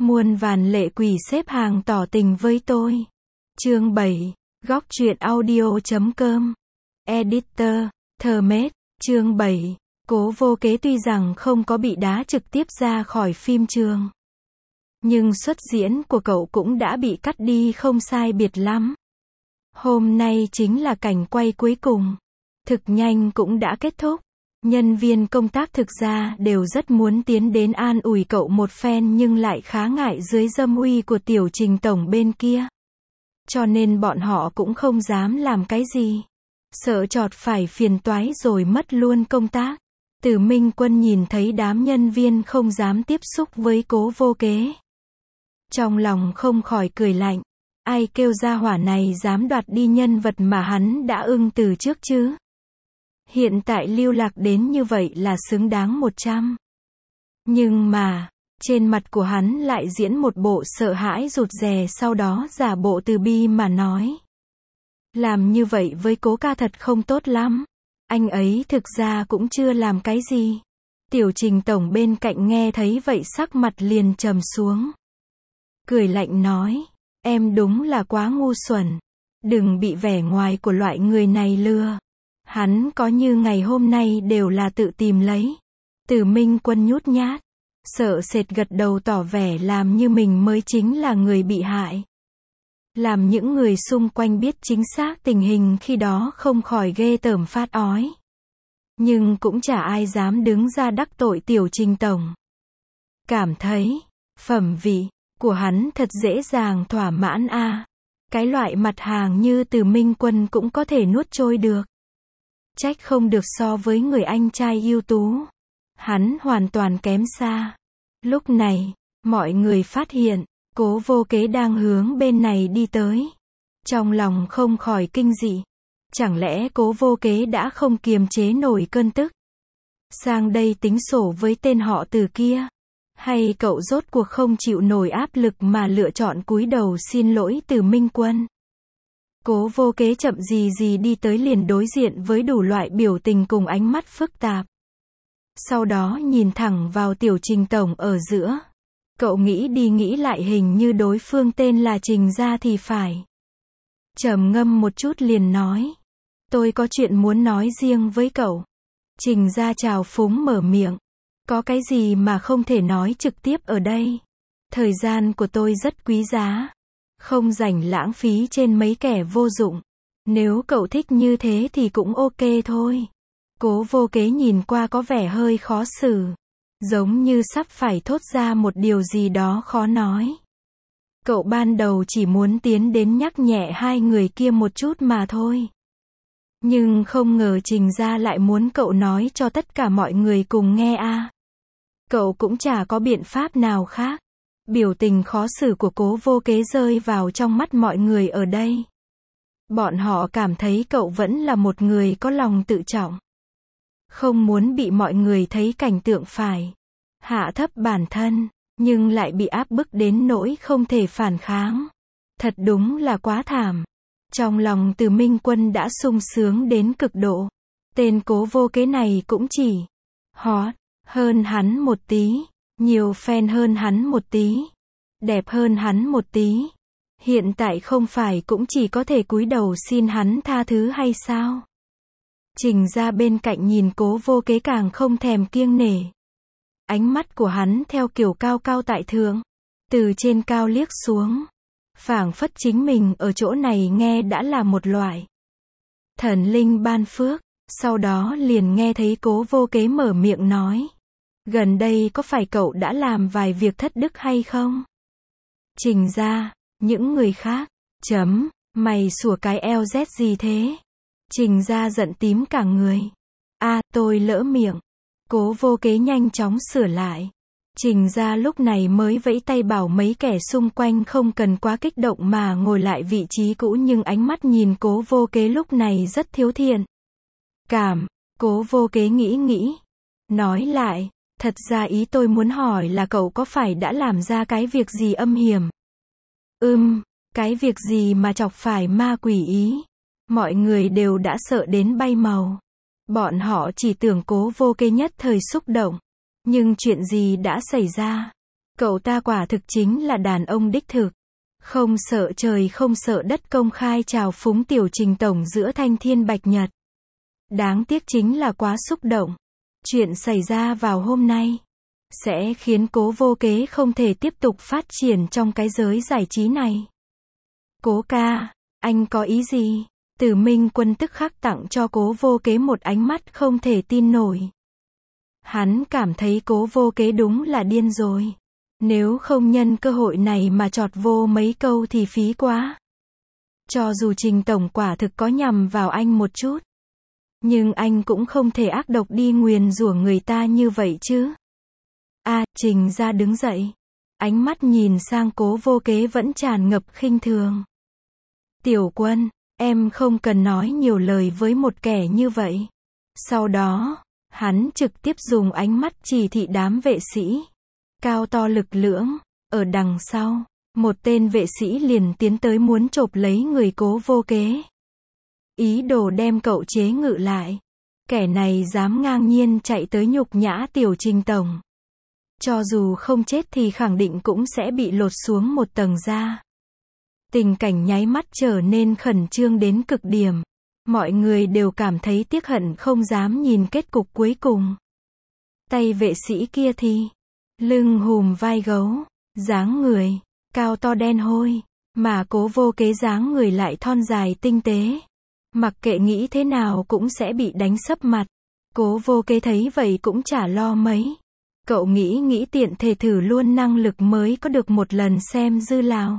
Muôn vàn lệ quỷ xếp hàng tỏ tình với tôi. Chương 7. Góc truyện audio.com. Editor, Thơmết. Chương 7. Cố Vô Kế tuy rằng không có bị đá trực tiếp ra khỏi phim trường, nhưng xuất diễn của cậu cũng đã bị cắt đi không sai biệt lắm. Hôm nay chính là cảnh quay cuối cùng. Thực nhanh cũng đã kết thúc. Nhân viên công tác thực ra đều rất muốn tiến đến an ủi cậu một phen nhưng lại khá ngại dưới dâm uy của Tiểu Trình tổng bên kia. Cho nên bọn họ cũng không dám làm cái gì. Sợ chọt phải phiền toái rồi mất luôn công tác. Từ Minh Quân nhìn thấy đám nhân viên không dám tiếp xúc với Cố Vô Kế, trong lòng không khỏi cười lạnh. Ai kêu gia hỏa này dám đoạt đi nhân vật mà hắn đã ưng từ trước chứ? Hiện tại lưu lạc đến như vậy là xứng đáng 100. Nhưng mà, trên mặt của hắn lại diễn một bộ sợ hãi rụt rè, sau đó giả bộ từ bi mà nói. Làm như vậy với Cố ca thật không tốt lắm. Anh ấy thực ra cũng chưa làm cái gì. Tiểu Trình tổng bên cạnh nghe thấy vậy sắc mặt liền trầm xuống. Cười lạnh nói, em đúng là quá ngu xuẩn. Đừng bị vẻ ngoài của loại người này lừa. Hắn có như ngày hôm nay đều là tự tìm lấy. Từ Minh Quân nhút nhát, sợ sệt gật đầu tỏ vẻ làm như mình mới chính là người bị hại. Làm những người xung quanh biết chính xác tình hình khi đó không khỏi ghê tởm phát ói. Nhưng cũng chả ai dám đứng ra đắc tội Tiểu Trình tổng. Cảm thấy, phẩm vị của hắn thật dễ dàng thỏa mãn a. Cái loại mặt hàng như Từ Minh Quân cũng có thể nuốt trôi được. Trách không được so với người anh trai ưu tú. Hắn hoàn toàn kém xa. Lúc này, mọi người phát hiện, Cố Vô Kế đang hướng bên này đi tới. Trong lòng không khỏi kinh dị. Chẳng lẽ Cố Vô Kế đã không kiềm chế nổi cơn tức, sang đây tính sổ với tên họ Từ kia? Hay cậu rốt cuộc không chịu nổi áp lực mà lựa chọn cúi đầu xin lỗi Từ Minh Quân? Cố Vô Kế chậm gì gì đi tới liền đối diện với đủ loại biểu tình cùng ánh mắt phức tạp. Sau đó nhìn thẳng vào Tiểu Trình tổng ở giữa. Cậu nghĩ đi nghĩ lại hình như đối phương tên là Trình gia thì phải. Trầm ngâm một chút liền nói. Tôi có chuyện muốn nói riêng với cậu. Trình gia trào phúng mở miệng. Có cái gì mà không thể nói trực tiếp ở đây? Thời gian của tôi rất quý giá. Không rảnh lãng phí trên mấy kẻ vô dụng. Nếu cậu thích như thế thì cũng ok thôi. Cố Vô Kế nhìn qua có vẻ hơi khó xử. Giống như sắp phải thốt ra một điều gì đó khó nói. Cậu ban đầu chỉ muốn tiến đến nhắc nhẹ hai người kia một chút mà thôi. Nhưng không ngờ Trình gia lại muốn cậu nói cho tất cả mọi người cùng nghe a. Cậu cũng chả có biện pháp nào khác. Biểu tình khó xử của Cố Vô Kế rơi vào trong mắt mọi người ở đây. Bọn họ cảm thấy cậu vẫn là một người có lòng tự trọng. Không muốn bị mọi người thấy cảnh tượng phải hạ thấp bản thân, nhưng lại bị áp bức đến nỗi không thể phản kháng. Thật đúng là quá thảm. Trong lòng Từ Minh Quân đã sung sướng đến cực độ. Tên Cố Vô Kế này cũng chỉ hot hơn hắn một tí, nhiều fan hơn hắn một tí, đẹp hơn hắn một tí. Hiện tại không phải cũng chỉ có thể cúi đầu xin hắn tha thứ hay sao? Trình gia bên cạnh nhìn Cố Vô Kế càng không thèm kiêng nể. Ánh mắt của hắn theo kiểu cao cao tại thượng, từ trên cao liếc xuống, phảng phất chính mình ở chỗ này nghe đã là một loại thần linh ban phước. Sau đó liền nghe thấy Cố Vô Kế mở miệng nói. Gần đây có phải cậu đã làm vài việc thất đức hay không? Trình gia, những người khác, mày sủa cái LZ gì thế? Trình gia giận tím cả người. Tôi lỡ miệng. Cố Vô Kế nhanh chóng sửa lại. Trình gia lúc này mới vẫy tay bảo mấy kẻ xung quanh không cần quá kích động mà ngồi lại vị trí cũ, nhưng ánh mắt nhìn Cố Vô Kế lúc này rất thiếu thiện cảm. Cố Vô Kế nghĩ, nói lại, thật ra ý tôi muốn hỏi là cậu có phải đã làm ra cái việc gì âm hiểm? Cái việc gì mà chọc phải ma quỷ ý? Mọi người đều đã sợ đến bay màu. Bọn họ chỉ tưởng Cố Vô Kế nhất thời xúc động. Nhưng chuyện gì đã xảy ra? Cậu ta quả thực chính là đàn ông đích thực. Không sợ trời không sợ đất, công khai trào phúng Tiểu Trình tổng giữa thanh thiên bạch nhật. Đáng tiếc chính là quá xúc động. Chuyện xảy ra vào hôm nay sẽ khiến Cố Vô Kế không thể tiếp tục phát triển trong cái giới giải trí này. Cố ca, anh có ý gì? Từ Minh Quân tức khắc tặng cho Cố Vô Kế một ánh mắt không thể tin nổi. Hắn cảm thấy Cố Vô Kế đúng là điên rồi. Nếu không nhân cơ hội này mà chọt vô mấy câu thì phí quá. Cho dù Trình tổng quả thực có nhằm vào anh một chút, nhưng anh cũng không thể ác độc đi nguyền rủa người ta như vậy chứ. Trình Gia đứng dậy. Ánh mắt nhìn sang Cố Vô Kế vẫn tràn ngập khinh thường. Tiểu Quân, em không cần nói nhiều lời với một kẻ như vậy. Sau đó, hắn trực tiếp dùng ánh mắt chỉ thị đám vệ sĩ cao to lực lưỡng ở đằng sau. Một tên vệ sĩ liền tiến tới muốn chộp lấy người Cố Vô Kế, ý đồ đem cậu chế ngự lại. Kẻ này dám ngang nhiên chạy tới nhục nhã Tiểu Trình tổng, cho dù không chết thì khẳng định cũng sẽ bị lột xuống một tầng da. Tình cảnh nháy mắt trở nên khẩn trương đến cực điểm. Mọi người đều cảm thấy tiếc hận không dám nhìn kết cục cuối cùng. Tay vệ sĩ kia thì lưng hùm vai gấu, dáng người cao to đen hôi, mà Cố Vô Kế dáng người lại thon dài tinh tế. Mặc kệ nghĩ thế nào cũng sẽ bị đánh sấp mặt. Cố Vô Kế thấy vậy cũng chả lo mấy. Cậu nghĩ tiện thể thử luôn năng lực mới có được một lần xem dư lào.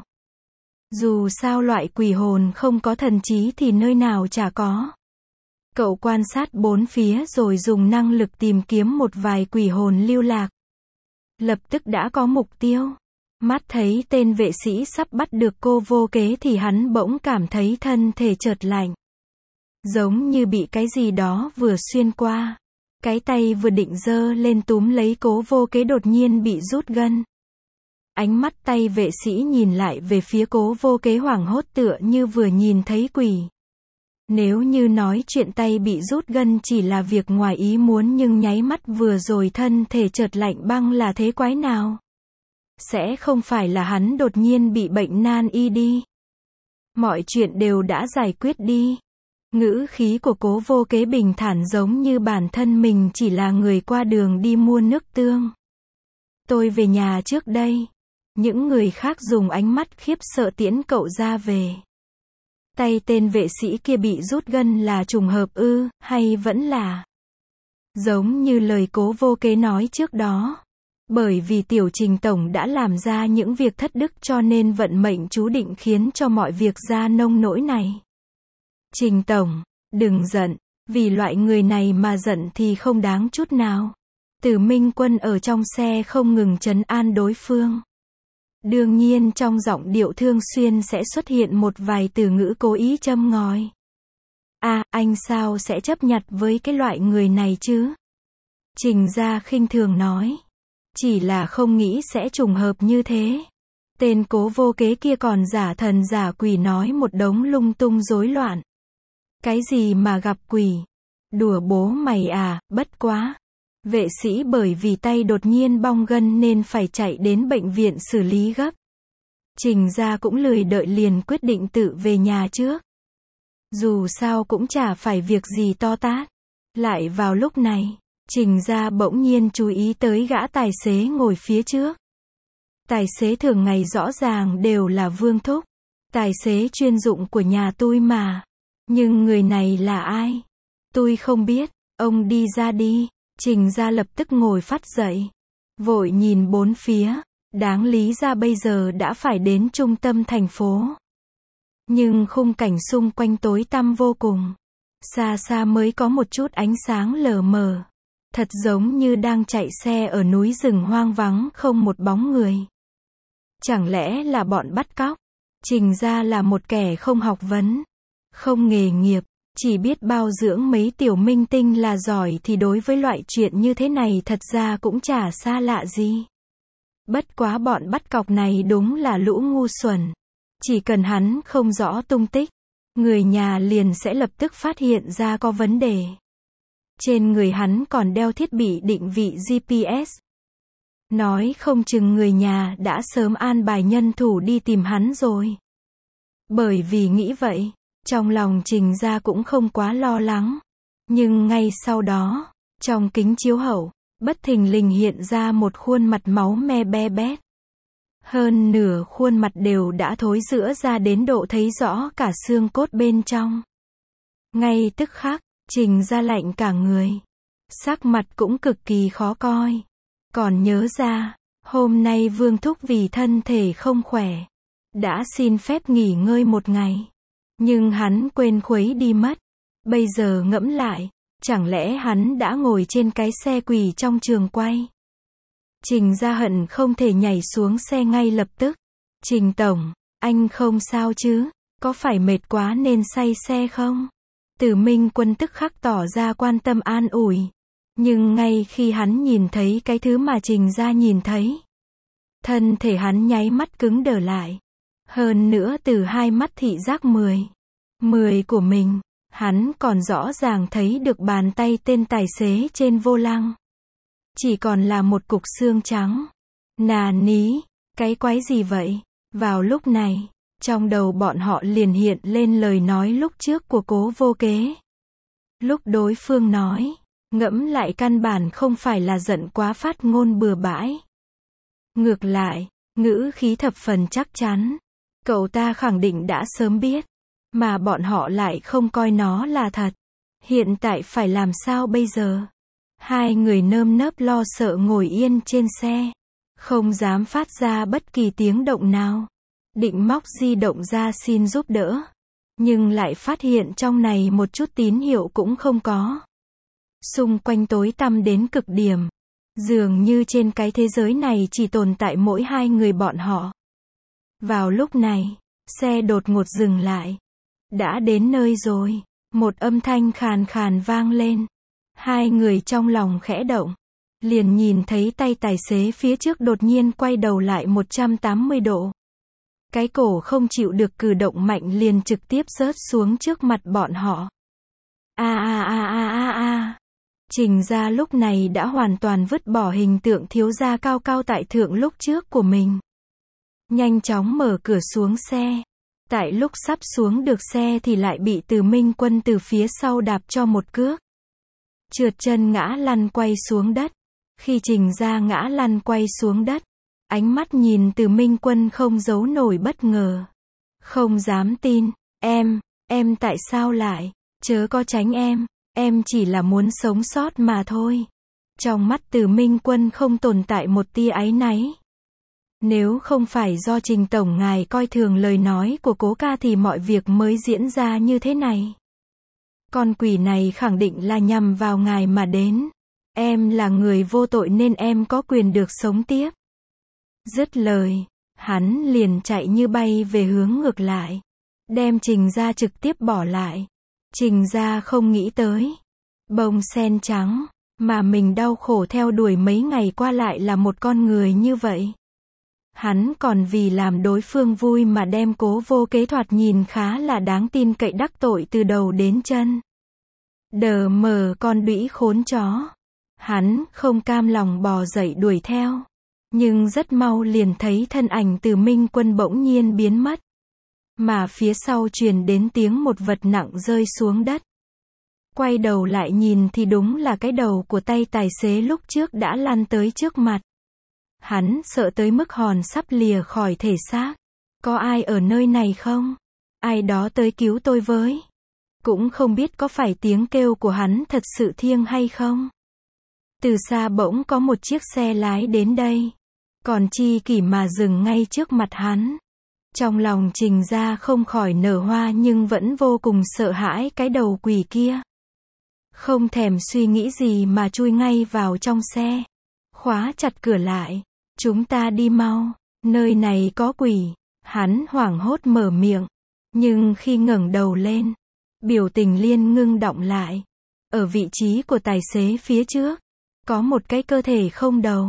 Dù sao loại quỷ hồn không có thần trí thì nơi nào chả có. Cậu quan sát bốn phía rồi dùng năng lực tìm kiếm một vài quỷ hồn lưu lạc. Lập tức đã có mục tiêu. Mắt thấy tên vệ sĩ sắp bắt được Cố Vô Kế thì hắn bỗng cảm thấy thân thể chợt lạnh. Giống như bị cái gì đó vừa xuyên qua. Cái tay vừa định giơ lên túm lấy Cố Vô Kế đột nhiên bị rút gân. Ánh mắt tay vệ sĩ nhìn lại về phía Cố Vô Kế hoảng hốt tựa như vừa nhìn thấy quỷ. Nếu như nói chuyện tay bị rút gân chỉ là việc ngoài ý muốn nhưng nháy mắt vừa rồi thân thể chợt lạnh băng là thế quái nào? Sẽ không phải là hắn đột nhiên bị bệnh nan y đi. Mọi chuyện đều đã giải quyết đi. Ngữ khí của Cố Vô Kế bình thản giống như bản thân mình chỉ là người qua đường đi mua nước tương. Tôi về nhà trước đây. Những người khác dùng ánh mắt khiếp sợ tiễn cậu ra về. Tay tên vệ sĩ kia bị rút gân là trùng hợp ư, hay vẫn là giống như lời Cố Vô Kế nói trước đó. Bởi vì Tiểu Trình tổng đã làm ra những việc thất đức cho nên vận mệnh chú định khiến cho mọi việc ra nông nỗi này. Trình tổng, đừng giận, vì loại người này mà giận thì không đáng chút nào. Từ Minh Quân ở trong xe không ngừng trấn an đối phương. Đương nhiên trong giọng điệu thường xuyên sẽ xuất hiện một vài từ ngữ cố ý châm ngòi. Anh sao sẽ chấp nhặt với cái loại người này chứ? Trình Gia khinh thường nói. Chỉ là không nghĩ sẽ trùng hợp như thế. Tên Cố Vô Kế kia còn giả thần giả quỷ nói một đống lung tung rối loạn. Cái gì mà gặp quỷ? Đùa bố mày à, bất quá. Vệ sĩ bởi vì tay đột nhiên bong gân nên phải chạy đến bệnh viện xử lý gấp. Trình Gia cũng lười đợi liền quyết định tự về nhà trước. Dù sao cũng chả phải việc gì to tát. Lại vào lúc này, Trình Gia bỗng nhiên chú ý tới gã tài xế ngồi phía trước. Tài xế thường ngày rõ ràng đều là Vương Thúc. Tài xế chuyên dụng của nhà tôi mà. Nhưng người này là ai? Tôi không biết, ông đi ra đi. Trình Gia lập tức ngồi phắt dậy. Vội nhìn bốn phía. Đáng lý ra bây giờ đã phải đến trung tâm thành phố. Nhưng khung cảnh xung quanh tối tăm vô cùng. Xa xa mới có một chút ánh sáng lờ mờ. Thật giống như đang chạy xe ở núi rừng hoang vắng không một bóng người. Chẳng lẽ là bọn bắt cóc? Trình Gia là một kẻ không học vấn, không nghề nghiệp, chỉ biết bao dưỡng mấy tiểu minh tinh là giỏi thì đối với loại chuyện như thế này thật ra cũng chả xa lạ gì. Bất quá bọn bắt cóc này đúng là lũ ngu xuẩn. Chỉ cần hắn không rõ tung tích, người nhà liền sẽ lập tức phát hiện ra có vấn đề. Trên người hắn còn đeo thiết bị định vị GPS. Nói không chừng người nhà đã sớm an bài nhân thủ đi tìm hắn rồi. Bởi vì nghĩ vậy, trong lòng Trình Gia cũng không quá lo lắng. Nhưng ngay sau đó, trong kính chiếu hậu, bất thình lình hiện ra một khuôn mặt máu me be bét. Hơn nửa khuôn mặt đều đã thối rữa ra đến độ thấy rõ cả xương cốt bên trong. Ngay tức khắc, Trình Gia lạnh cả người. Sắc mặt cũng cực kỳ khó coi. Còn nhớ ra, hôm nay Vương Thúc vì thân thể không khỏe, đã xin phép nghỉ ngơi một ngày. Nhưng hắn quên khuấy đi mất. Bây giờ ngẫm lại, chẳng lẽ hắn đã ngồi trên cái xe quỳ trong trường quay? Trình Gia hận không thể nhảy xuống xe ngay lập tức. Trình Tổng, anh không sao chứ? Có phải mệt quá nên say xe không? Từ Minh Quân tức khắc tỏ ra quan tâm an ủi. Nhưng ngay khi hắn nhìn thấy cái thứ mà Trình Gia nhìn thấy, thân thể hắn nháy mắt cứng đờ lại. Hơn nữa từ hai mắt thị giác 10 của mình, hắn còn rõ ràng thấy được bàn tay tên tài xế trên vô lăng. Chỉ còn là một cục xương trắng. Nà ní, cái quái gì vậy? Vào lúc này, trong đầu bọn họ liền hiện lên lời nói lúc trước của Cố Vô Kế. Lúc đối phương nói, ngẫm lại căn bản không phải là giận quá phát ngôn bừa bãi. Ngược lại, ngữ khí thập phần chắc chắn. Cậu ta khẳng định đã sớm biết, mà bọn họ lại không coi nó là thật. Hiện tại phải làm sao bây giờ? Hai người nơm nớp lo sợ ngồi yên trên xe, không dám phát ra bất kỳ tiếng động nào. Định móc di động ra xin giúp đỡ, nhưng lại phát hiện trong này một chút tín hiệu cũng không có. Xung quanh tối tăm đến cực điểm, dường như trên cái thế giới này chỉ tồn tại mỗi hai người bọn họ. Vào lúc này, xe đột ngột dừng lại. Đã đến nơi rồi, một âm thanh khàn khàn vang lên. Hai người trong lòng khẽ động, liền nhìn thấy tay tài xế phía trước đột nhiên quay đầu lại 180 độ. Cái cổ không chịu được cử động mạnh liền trực tiếp rớt xuống trước mặt bọn họ. Trình Gia lúc này đã hoàn toàn vứt bỏ hình tượng thiếu gia cao cao tại thượng lúc trước của mình. Nhanh chóng mở cửa xuống xe. Tại lúc sắp xuống được xe thì lại bị Từ Minh Quân từ phía sau đạp cho một cước. Trượt chân ngã lăn quay xuống đất. Khi Trình Gia ngã lăn quay xuống đất, ánh mắt nhìn Từ Minh Quân không giấu nổi bất ngờ. Không dám tin, em tại sao lại, chớ có tránh em chỉ là muốn sống sót mà thôi. Trong mắt Từ Minh Quân không tồn tại một tia áy náy. Nếu không phải do Trình Tổng ngài coi thường lời nói của Cố ca thì mọi việc mới diễn ra như thế này. Con quỷ này khẳng định là nhằm vào ngài mà đến. Em là người vô tội nên em có quyền được sống tiếp. Dứt lời, hắn liền chạy như bay về hướng ngược lại, đem Trình Gia trực tiếp bỏ lại. Trình Gia không nghĩ tới, bông sen trắng mà mình đau khổ theo đuổi mấy ngày qua lại là một con người như vậy. Hắn còn vì làm đối phương vui mà đem Cố Vô Kế thoạt nhìn khá là đáng tin cậy đắc tội từ đầu đến chân. Đờ mờ con đũy khốn chó. Hắn không cam lòng bò dậy đuổi theo. Nhưng rất mau liền thấy thân ảnh Từ Minh Quân bỗng nhiên biến mất. Mà phía sau truyền đến tiếng một vật nặng rơi xuống đất. Quay đầu lại nhìn thì đúng là cái đầu của tay tài xế lúc trước đã lăn tới trước mặt. Hắn sợ tới mức hồn sắp lìa khỏi thể xác. Có ai ở nơi này không? Ai đó tới cứu tôi với. Cũng không biết có phải tiếng kêu của hắn thật sự thiêng hay không. Từ xa bỗng có một chiếc xe lái đến đây. Còn chi kỷ mà dừng ngay trước mặt hắn. Trong lòng Trình Gia không khỏi nở hoa nhưng vẫn vô cùng sợ hãi cái đầu quỷ kia. Không thèm suy nghĩ gì mà chui ngay vào trong xe. Khóa chặt cửa lại. Chúng ta đi mau. Nơi này có quỷ. Hắn hoảng hốt mở miệng. Nhưng khi ngẩng đầu lên, biểu tình liền ngưng đọng lại. Ở vị trí của tài xế phía trước, có một cái cơ thể không đầu.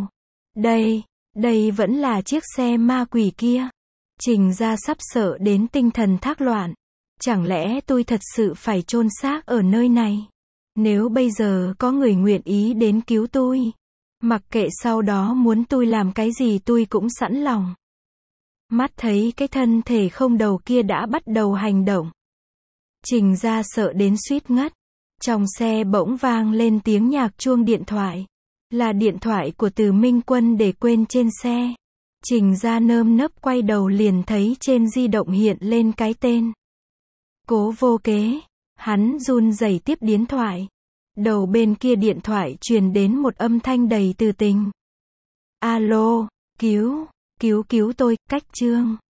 Đây vẫn là chiếc xe ma quỷ kia. Trình Gia sắp sợ đến tinh thần thác loạn. Chẳng lẽ tôi thật sự phải chôn xác ở nơi này? Nếu bây giờ có người nguyện ý đến cứu tôi, Mặc kệ sau đó muốn tôi làm cái gì tôi cũng sẵn lòng. Mắt thấy cái thân thể không đầu kia đã bắt đầu hành động. Trình Gia sợ đến suýt ngất. Trong xe bỗng vang lên tiếng nhạc chuông điện thoại. Là điện thoại của Từ Minh Quân để quên trên xe. Trình Gia nơm nớp quay đầu liền thấy trên di động hiện lên cái tên. Cố Vô Kế. Hắn run rẩy tiếp điện thoại. Đầu bên kia điện thoại truyền đến một âm thanh đầy từ tình. Alo, cứu tôi, Cách Trương.